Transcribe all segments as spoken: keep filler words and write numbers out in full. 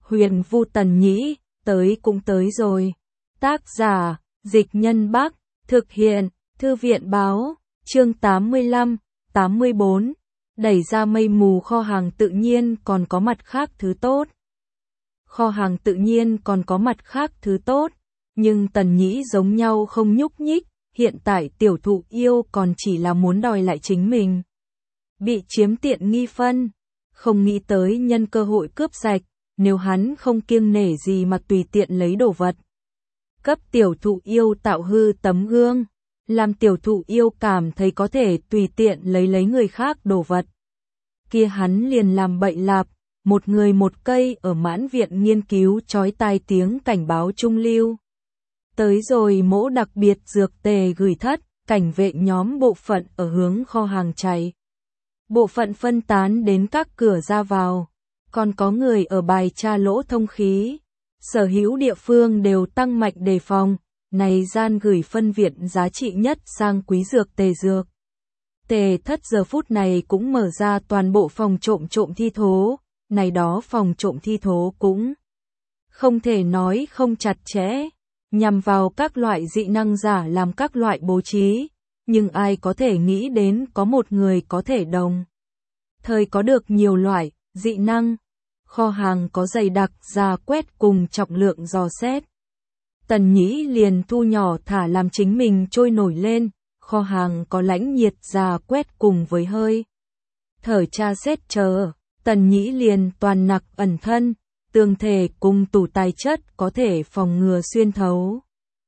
Huyền Vu Tần Nhĩ, tới cũng tới rồi. Tác giả, Dịch Nhân Bắc, thực hiện, Thư viện Báo, chương tám mươi lăm, tám mươi bốn. Đẩy ra mây mù kho hàng tự nhiên còn có mặt khác thứ tốt. Kho hàng tự nhiên còn có mặt khác thứ tốt, nhưng Tần Nhĩ giống nhau không nhúc nhích, hiện tại tiểu thụ yêu còn chỉ là muốn đòi lại chính mình. Bị chiếm tiện nghi phân, không nghĩ tới nhân cơ hội cướp sạch, nếu hắn không kiêng nể gì mà tùy tiện lấy đồ vật. Cấp tiểu thụ yêu tạo hư tấm gương, làm tiểu thụ yêu cảm thấy có thể tùy tiện lấy lấy người khác đồ vật. Kia hắn liền làm bậy lạp, một người một cây ở mãn viện nghiên cứu chói tai tiếng cảnh báo trung lưu. Tới rồi mỗ đặc biệt dược tề gửi thất, cảnh vệ nhóm bộ phận ở hướng kho hàng chạy. Bộ phận phân tán đến các cửa ra vào, còn có người ở bài tra lỗ thông khí. Sở hữu địa phương đều tăng mạnh đề phòng, này gian gửi phân viện giá trị nhất sang quý dược tề dược. Tề thất giờ phút này cũng mở ra toàn bộ phòng trộm trộm thi thố, này đó phòng trộm thi thố cũng không thể nói không chặt chẽ, nhằm vào các loại dị năng giả làm các loại bố trí, nhưng ai có thể nghĩ đến có một người có thể đồng thời có được nhiều loại dị năng. Kho hàng có dày đặc ra quét cùng trọng lượng dò xét. Tần Nhĩ liền thu nhỏ thả làm chính mình trôi nổi lên, kho hàng có lãnh nhiệt ra quét cùng với hơi thở tra xét chờ. Tần Nhĩ liền toàn nặc ẩn thân, tương thể cùng tủ tài chất có thể phòng ngừa xuyên thấu.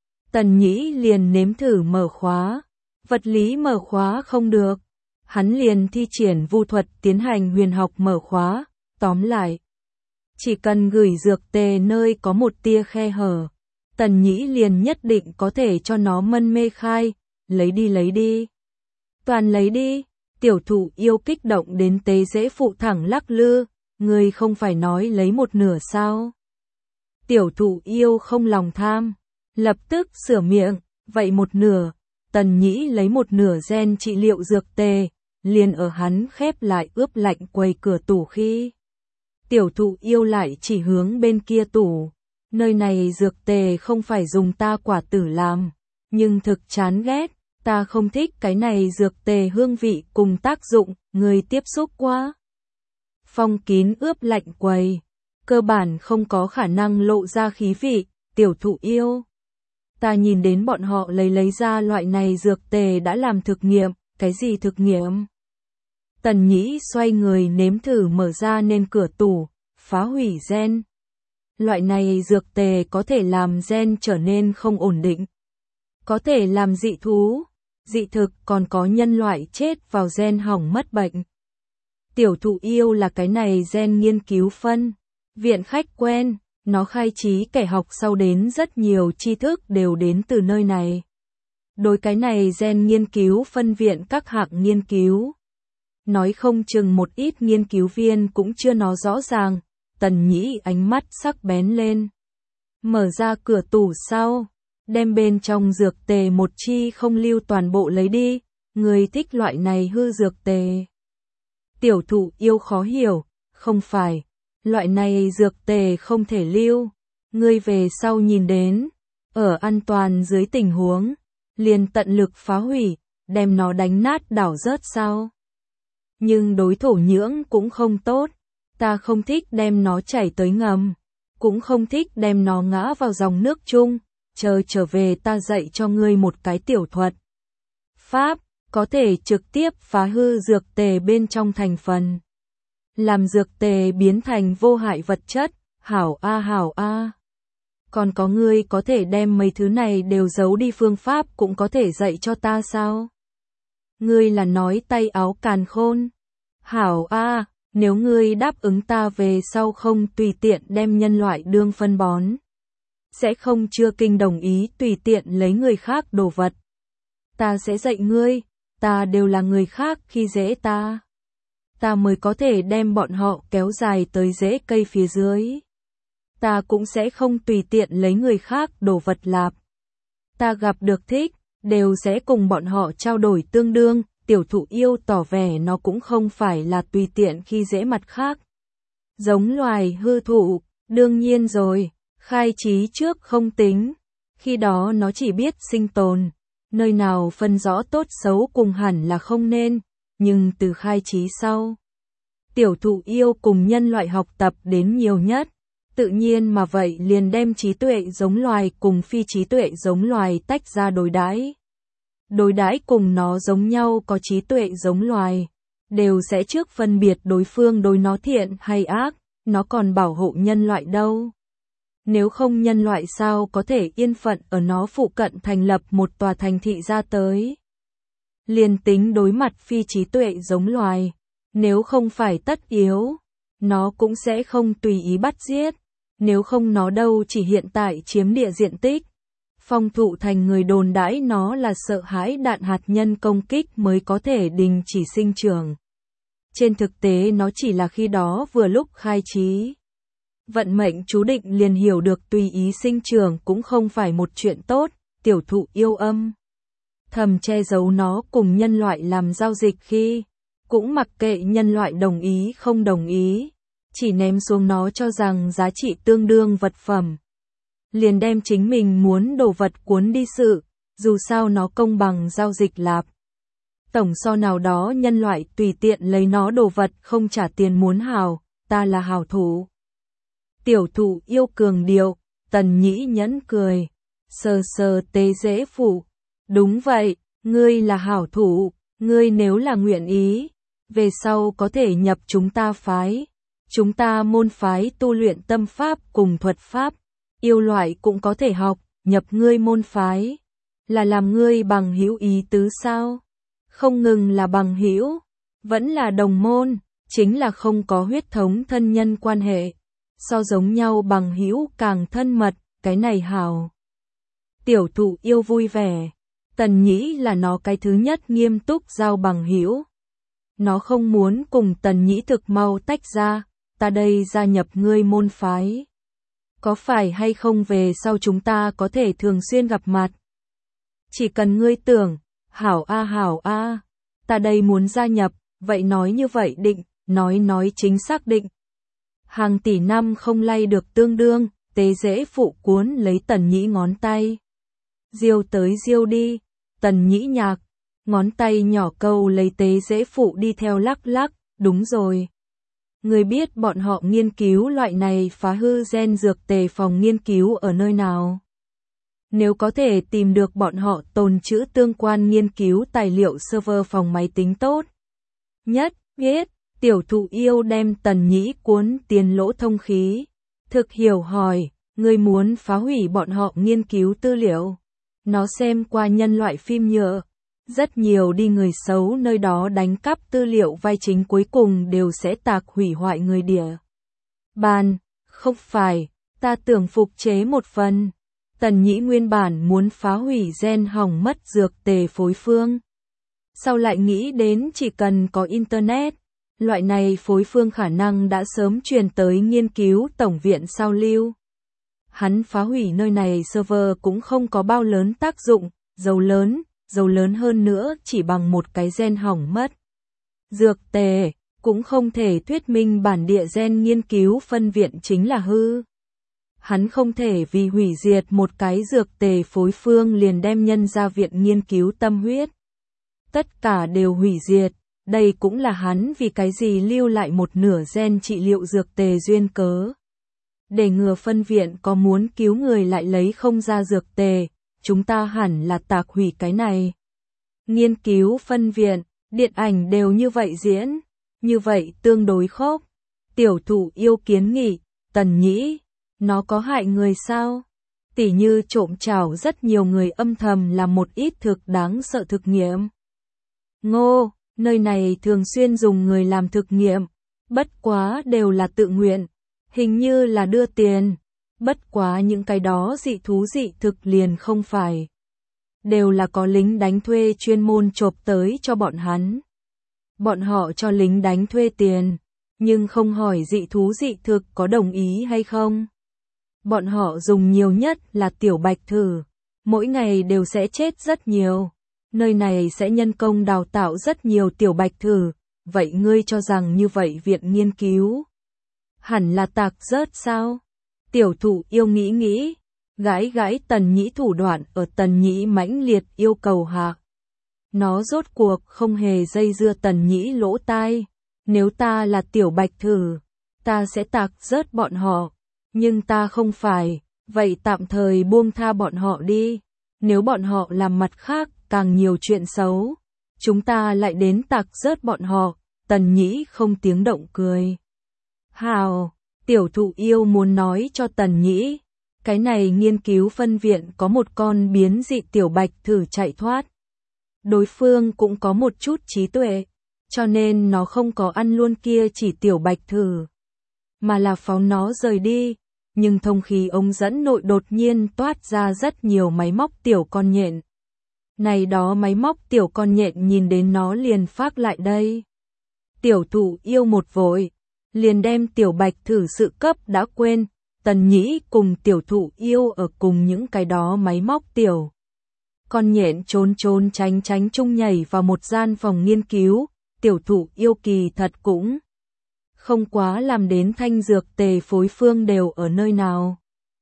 Tần Nhĩ liền nếm thử mở khóa, vật lý mở khóa không được, hắn liền thi triển vu thuật tiến hành huyền học mở khóa, tóm lại. Chỉ cần gửi dược tề nơi có một tia khe hở, Tần Nhĩ liền nhất định có thể cho nó mân mê khai, lấy đi lấy đi. Toàn lấy đi, tiểu thụ yêu kích động đến tế dễ phụ thẳng lắc lư, người không phải nói lấy một nửa sao. Tiểu thụ yêu không lòng tham, lập tức sửa miệng, vậy một nửa, Tần Nhĩ lấy một nửa gen trị liệu dược tề, liền ở hắn khép lại ướp lạnh quầy cửa tủ khi. Tiểu thụ yêu lại chỉ hướng bên kia tủ, nơi này dược tề không phải dùng ta quả tử làm, nhưng thực chán ghét, ta không thích cái này dược tề hương vị cùng tác dụng, người tiếp xúc quá. Phong kín ướp lạnh quầy, cơ bản không có khả năng lộ ra khí vị, tiểu thụ yêu. Ta nhìn đến bọn họ lấy lấy ra loại này dược tề đã làm thực nghiệm, cái gì thực nghiệm? Tần Nhĩ xoay người nếm thử mở ra nên cửa tủ, phá hủy gen. Loại này dược tề có thể làm gen trở nên không ổn định. Có thể làm dị thú, dị thực còn có nhân loại chết vào gen hỏng mất bệnh. Tiểu thụ yêu là cái này gen nghiên cứu phân. Viện khách quen, nó khai trí kẻ học sau đến rất nhiều tri thức đều đến từ nơi này. Đối cái này gen nghiên cứu phân viện các hạng nghiên cứu. Nói không chừng một ít nghiên cứu viên cũng chưa nó rõ ràng, Tần Nhĩ ánh mắt sắc bén lên. Mở ra cửa tủ sau, đem bên trong dược tề một chi không lưu toàn bộ lấy đi, người thích loại này hư dược tề. Tiểu thụ yêu khó hiểu, không phải, loại này dược tề không thể lưu, ngươi về sau nhìn đến, ở an toàn dưới tình huống, liền tận lực phá hủy, đem nó đánh nát đảo rớt sao. Nhưng đối thổ nhưỡng cũng không tốt, ta không thích đem nó chảy tới ngầm, cũng không thích đem nó ngã vào dòng nước chung, chờ trở về ta dạy cho ngươi một cái tiểu thuật. Pháp, có thể trực tiếp phá hư dược tề bên trong thành phần. Làm dược tề biến thành vô hại vật chất, hảo a hảo a. Còn có ngươi có thể đem mấy thứ này đều giấu đi phương pháp cũng có thể dạy cho ta sao? Ngươi là nói tay áo càn khôn. Hảo a, nếu ngươi đáp ứng ta về sau không tùy tiện đem nhân loại đương phân bón. Sẽ không chưa kinh đồng ý tùy tiện lấy người khác đồ vật. Ta sẽ dạy ngươi, ta đều là người khác khi dễ ta. Ta mới có thể đem bọn họ kéo dài tới rễ cây phía dưới. Ta cũng sẽ không tùy tiện lấy người khác đồ vật lạp. Ta gặp được thích, đều sẽ cùng bọn họ trao đổi tương đương, tiểu thụ yêu tỏ vẻ nó cũng không phải là tùy tiện khi dễ mặt khác. Giống loài hư thụ, Đương nhiên rồi, khai trí trước không tính. Khi đó nó chỉ biết sinh tồn. Nơi nào phân rõ tốt xấu cùng hẳn là không nên. Nhưng từ khai trí sau, tiểu thụ yêu cùng nhân loại học tập đến nhiều nhất. Tự nhiên mà vậy liền đem trí tuệ giống loài cùng phi trí tuệ giống loài tách ra đối đãi. Đối đãi cùng nó giống nhau có trí tuệ giống loài, đều sẽ trước phân biệt đối phương đối nó thiện hay ác, nó còn bảo hộ nhân loại đâu. Nếu không nhân loại sao có thể yên phận ở nó phụ cận thành lập một tòa thành thị ra tới. Liền tính đối mặt phi trí tuệ giống loài, nếu không phải tất yếu, nó cũng sẽ không tùy ý bắt giết. Nếu không nó đâu chỉ hiện tại chiếm địa diện tích. Phong thụ thành người đồn đãi nó là sợ hãi đạn hạt nhân công kích mới có thể đình chỉ sinh trưởng. Trên thực tế nó chỉ là khi đó vừa lúc khai trí. Vận mệnh chú định liền hiểu được tùy ý sinh trưởng cũng không phải một chuyện tốt, tiểu thụ yêu âm thầm che giấu nó cùng nhân loại làm giao dịch khi, cũng mặc kệ nhân loại đồng ý không đồng ý, chỉ ném xuống nó cho rằng giá trị tương đương vật phẩm. Liền đem chính mình muốn đồ vật cuốn đi sự, dù sao nó công bằng giao dịch lạp. Tổng so nào đó nhân loại tùy tiện lấy nó đồ vật không trả tiền muốn hào, ta là hào thủ. Tiểu thụ yêu cường điệu, Tần Nhĩ nhẫn cười, sờ sờ tế dễ phủ. Đúng vậy, ngươi là hảo thủ, ngươi nếu là nguyện ý, về sau có thể nhập chúng ta phái. Chúng ta môn phái tu luyện tâm pháp cùng thuật pháp, yêu loại cũng có thể học, nhập ngươi môn phái. Là làm ngươi bằng hữu ý tứ sao? Không ngừng là bằng hữu, vẫn là đồng môn, chính là không có huyết thống thân nhân quan hệ. So giống nhau bằng hữu càng thân mật, cái này hảo. Tiểu thụ yêu vui vẻ, Tần Nhĩ là nó cái thứ nhất nghiêm túc giao bằng hữu. Nó không muốn cùng Tần Nhĩ thực mau tách ra, ta đây gia nhập ngươi môn phái. Có phải hay không về sau chúng ta có thể thường xuyên gặp mặt? Chỉ cần ngươi tưởng, hảo a hảo a, ta đây muốn gia nhập, vậy nói như vậy định, nói nói chính xác định. Hàng tỷ năm không lay được tương đương, tế dễ phụ cuốn lấy Tần Nhĩ ngón tay. Diêu tới diêu đi, Tần Nhĩ nhạc, ngón tay nhỏ câu lấy tế dễ phụ đi theo lắc lắc, đúng rồi. Người biết bọn họ nghiên cứu loại này phá hư gen dược tề phòng nghiên cứu ở nơi nào? Nếu có thể tìm được bọn họ tồn trữ tương quan nghiên cứu tài liệu server phòng máy tính tốt. Nhất, biết, tiểu thụ yêu đem Tần Nhĩ cuốn tiền lỗ thông khí. Thực hiểu hỏi, người muốn phá hủy bọn họ nghiên cứu tư liệu. Nó xem qua nhân loại phim nhựa. Rất nhiều đi người xấu nơi đó đánh cắp tư liệu vai chính cuối cùng đều sẽ tạc hủy hoại người địa bàn. Không phải, ta tưởng phục chế một phần. Tần Nhĩ nguyên bản muốn phá hủy gen hỏng mất dược tề phối phương. Sau lại nghĩ đến chỉ cần có Internet, loại này phối phương khả năng đã sớm truyền tới nghiên cứu tổng viện sao lưu. Hắn phá hủy nơi này server cũng không có bao lớn tác dụng, dầu lớn. Dầu lớn hơn nữa chỉ bằng một cái gen hỏng mất. Dược tề, cũng không thể thuyết minh bản địa gen nghiên cứu phân viện chính là hư. Hắn không thể vì hủy diệt một cái dược tề phối phương liền đem nhân ra viện nghiên cứu tâm huyết. Tất cả đều hủy diệt, đây cũng là hắn vì cái gì lưu lại một nửa gen trị liệu dược tề duyên cớ. Để ngừa phân viện có muốn cứu người lại lấy không ra dược tề. Chúng ta hẳn là tạc hủy cái này. Nghiên cứu phân viện, điện ảnh đều như vậy diễn, như vậy tương đối khốc. Tiểu thụ yêu kiến nghị, Tần Nhĩ, nó có hại người sao? Tỉ như trộm chảo rất nhiều người âm thầm làm một ít thực đáng sợ thực nghiệm. Ngô, nơi này thường xuyên dùng người làm thực nghiệm, bất quá đều là tự nguyện, hình như là đưa tiền. Bất quá những cái đó dị thú dị thực liền không phải. Đều là có lính đánh thuê chuyên môn chộp tới cho bọn hắn. Bọn họ cho lính đánh thuê tiền, nhưng không hỏi dị thú dị thực có đồng ý hay không. Bọn họ dùng nhiều nhất là tiểu bạch thử, mỗi ngày đều sẽ chết rất nhiều. Nơi này sẽ nhân công đào tạo rất nhiều tiểu bạch thử, vậy ngươi cho rằng như vậy viện nghiên cứu hẳn là tạc rớt sao? Tiểu thụ yêu nghĩ nghĩ, gãi gãi Tần Nhĩ thủ đoạn ở Tần Nhĩ mãnh liệt yêu cầu hạ. Nó rốt cuộc không hề dây dưa Tần Nhĩ lỗ tai. Nếu ta là Tiểu Bạch Thử, ta sẽ tạc rớt bọn họ. Nhưng ta không phải, vậy tạm thời buông tha bọn họ đi. Nếu bọn họ làm mặt khác càng nhiều chuyện xấu, chúng ta lại đến tạc rớt bọn họ. Tần Nhĩ không tiếng động cười. Hào, tiểu thụ yêu muốn nói cho Tần Nhĩ, cái này nghiên cứu phân viện có một con biến dị Tiểu Bạch Thử chạy thoát. Đối phương cũng có một chút trí tuệ, cho nên nó không có ăn luôn kia chỉ Tiểu Bạch Thử, mà là phóng nó rời đi. Nhưng thông khí ống dẫn nội đột nhiên toát ra rất nhiều máy móc tiểu con nhện. Này đó máy móc tiểu con nhện nhìn đến nó liền phát lại đây. Tiểu thụ yêu một vội, liền đem Tiểu Bạch Thử sự cấp đã quên. Tần Nhĩ cùng tiểu thụ yêu ở cùng những cái đó máy móc tiểu con nhện trốn trốn tránh tránh chung nhảy vào một gian phòng nghiên cứu. Tiểu thụ yêu kỳ thật cũng không quá làm đến thanh dược tề phối phương đều ở nơi nào.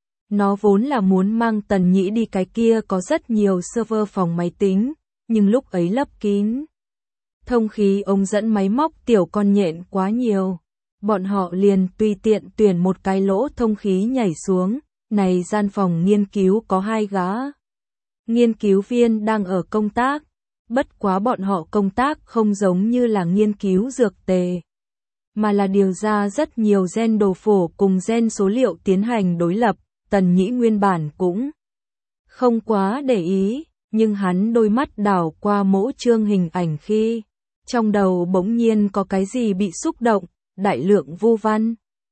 Nó vốn là muốn mang Tần Nhĩ đi cái kia có rất nhiều server phòng máy tính, nhưng lúc ấy lấp kín. Thông khí ống dẫn máy móc tiểu con nhện quá nhiều. Bọn họ liền tùy tiện tuyển một cái lỗ thông khí nhảy xuống. Này gian phòng nghiên cứu có hai gã nghiên cứu viên đang ở công tác. Bất quá bọn họ công tác không giống như là nghiên cứu dược tề, mà là điều ra rất nhiều gen đồ phổ cùng gen số liệu tiến hành đối lập. Tần Nhĩ nguyên bản cũng không quá để ý, nhưng hắn đôi mắt đảo qua mỗi chương hình ảnh khi trong đầu bỗng nhiên có cái gì bị xúc động. Đại lượng vu văn,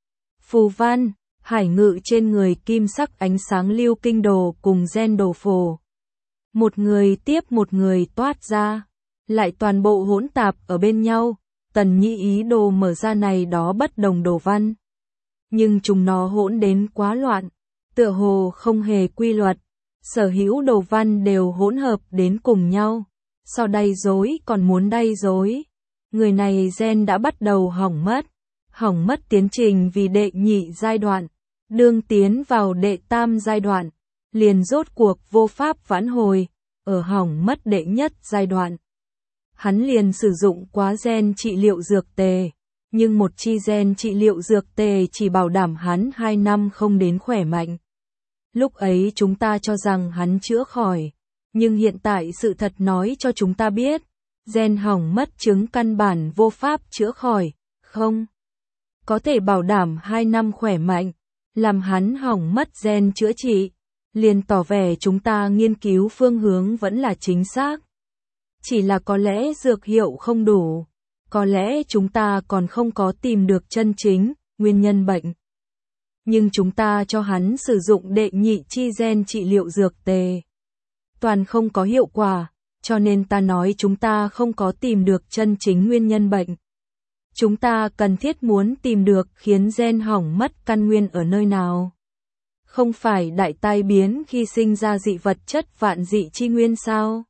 phù văn, hải ngự trên người kim sắc ánh sáng lưu kinh đồ cùng gen đồ phổ. Một người tiếp một người toát ra, lại toàn bộ hỗn tạp ở bên nhau. Tần Nhĩ ý đồ mở ra này đó bất đồng đồ văn, nhưng chúng nó hỗn đến quá loạn, tựa hồ không hề quy luật. Sở hữu đồ văn đều hỗn hợp đến cùng nhau, so đay rối còn muốn đay rối. Người này gen đã bắt đầu hỏng mất. Hỏng mất tiến trình vì đệ nhị giai đoạn, đương tiến vào đệ tam giai đoạn, liền rốt cuộc vô pháp vãn hồi. Ở hỏng mất đệ nhất giai đoạn, hắn liền sử dụng quá gen trị liệu dược tề, nhưng một chi gen trị liệu dược tề chỉ bảo đảm hắn hai năm không đến khỏe mạnh. Lúc ấy chúng ta cho rằng hắn chữa khỏi, nhưng hiện tại sự thật nói cho chúng ta biết, gen hỏng mất chứng căn bản vô pháp chữa khỏi, không có thể bảo đảm hai năm khỏe mạnh, làm hắn hỏng mất gen chữa trị, liền tỏ vẻ chúng ta nghiên cứu phương hướng vẫn là chính xác. Chỉ là có lẽ dược hiệu không đủ, có lẽ chúng ta còn không có tìm được chân chính nguyên nhân bệnh. Nhưng chúng ta cho hắn sử dụng đệ nhị chi gen trị liệu dược tề, toàn không có hiệu quả, cho nên ta nói chúng ta không có tìm được chân chính nguyên nhân bệnh. Chúng ta cần thiết muốn tìm được khiến gen hỏng mất căn nguyên ở nơi nào. Không phải đại tai biến khi sinh ra dị vật chất vạn dị chi nguyên sao?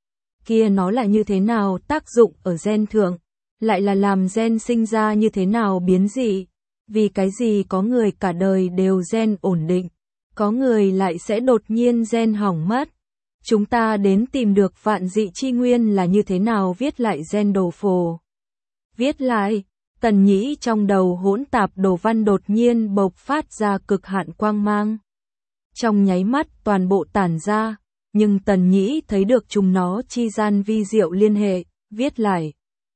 Kia nó là như thế nào tác dụng ở gen thượng, lại là làm gen sinh ra như thế nào biến dị? Vì cái gì có người cả đời đều gen ổn định, có người lại sẽ đột nhiên gen hỏng mất? Chúng ta đến tìm được vạn dị chi nguyên là như thế nào viết lại gen đồ phổ. Viết lại, Tần Nhĩ trong đầu hỗn tạp đồ văn đột nhiên bộc phát ra cực hạn quang mang. Trong nháy mắt toàn bộ tản ra, nhưng Tần Nhĩ thấy được chúng nó chi gian vi diệu liên hệ, viết lại.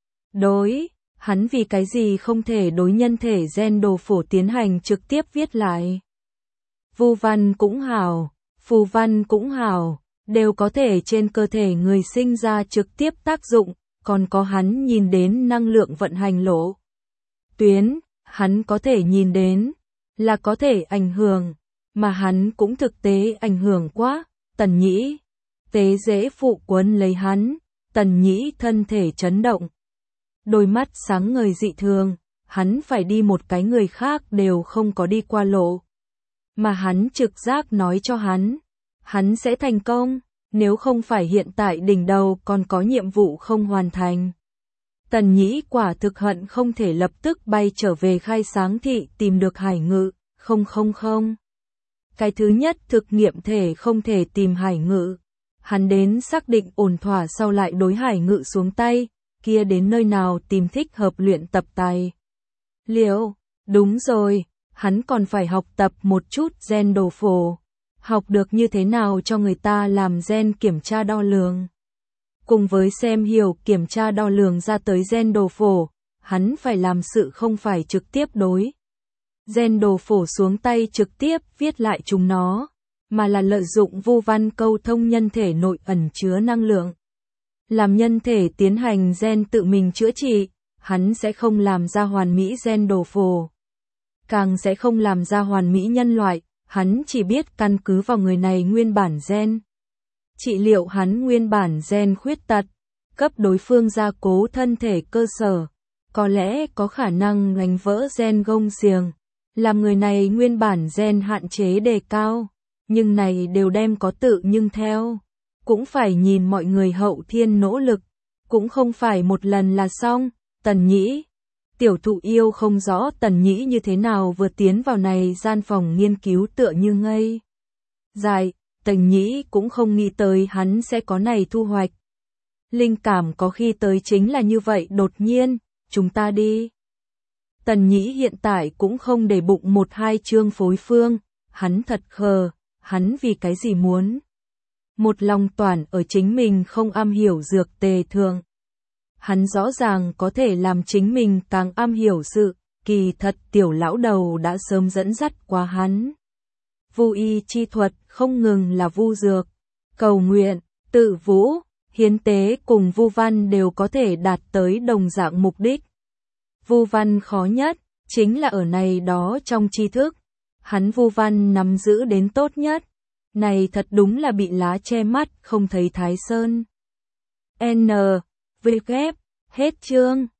Đối, hắn vì cái gì không thể đối nhân thể gen đồ phổ tiến hành trực tiếp viết lại. Vu văn cũng hảo, phù văn cũng hảo, đều có thể trên cơ thể người sinh ra trực tiếp tác dụng, còn có hắn nhìn đến năng lượng vận hành lỗ tuyến, hắn có thể nhìn đến, là có thể ảnh hưởng, mà hắn cũng thực tế ảnh hưởng quá. Tần Nhĩ tế dễ phụ quấn lấy hắn, Tần Nhĩ thân thể chấn động, đôi mắt sáng ngời dị thường, hắn phải đi một cái người khác đều không có đi qua lộ, mà hắn trực giác nói cho hắn, hắn sẽ thành công, nếu không phải hiện tại đỉnh đầu còn có nhiệm vụ không hoàn thành. Tần Nhĩ quả thực hận không thể lập tức bay trở về khai sáng thị tìm được hải ngự, Không không không. Cái thứ nhất thực nghiệm thể không thể tìm hải ngự. Hắn đến xác định ổn thỏa sau lại đối hải ngự xuống tay, kia đến nơi nào tìm thích hợp luyện tập tài liệu. Đúng rồi, hắn còn phải học tập một chút gen đồ phổ. Học được như thế nào cho người ta làm gen kiểm tra đo lường. Cùng với xem hiểu kiểm tra đo lường ra tới gen đồ phổ, hắn phải làm sự không phải trực tiếp đối gen đồ phổ xuống tay trực tiếp viết lại chúng nó, mà là lợi dụng vu văn câu thông nhân thể nội ẩn chứa năng lượng. Làm nhân thể tiến hành gen tự mình chữa trị, hắn sẽ không làm ra hoàn mỹ gen đồ phổ. Càng sẽ không làm ra hoàn mỹ nhân loại, hắn chỉ biết căn cứ vào người này nguyên bản gen. Trị liệu hắn nguyên bản gen khuyết tật, cấp đối phương gia cố thân thể cơ sở, có lẽ có khả năng đánh vỡ gen gông xiềng, làm người này nguyên bản gen hạn chế đề cao, nhưng này đều đem có tự nhưng theo. Cũng phải nhìn mọi người hậu thiên nỗ lực, cũng không phải một lần là xong. Tần Nhĩ, tiểu thụ yêu không rõ Tần Nhĩ như thế nào vừa tiến vào này gian phòng nghiên cứu tựa như ngây dại, Tần Nhĩ cũng không nghĩ tới hắn sẽ có này thu hoạch. Linh cảm có khi tới chính là như vậy đột nhiên, chúng ta đi. Tần Nhĩ hiện tại cũng không để bụng một hai chương phối phương, hắn thật khờ, hắn vì cái gì muốn. Một lòng toàn ở chính mình không am hiểu dược tề thường. Hắn rõ ràng có thể làm chính mình càng am hiểu sự, kỳ thật tiểu lão đầu đã sớm dẫn dắt qua hắn. Vu y chi thuật không ngừng là vu dược, cầu nguyện, tự vũ, hiến tế cùng vu văn đều có thể đạt tới đồng dạng mục đích. Vu văn khó nhất, chính là ở này đó trong tri thức. Hắn vu văn nắm giữ đến tốt nhất. Này thật đúng là bị lá che mắt không thấy Thái Sơn. N. V. Ghép. Hết chương.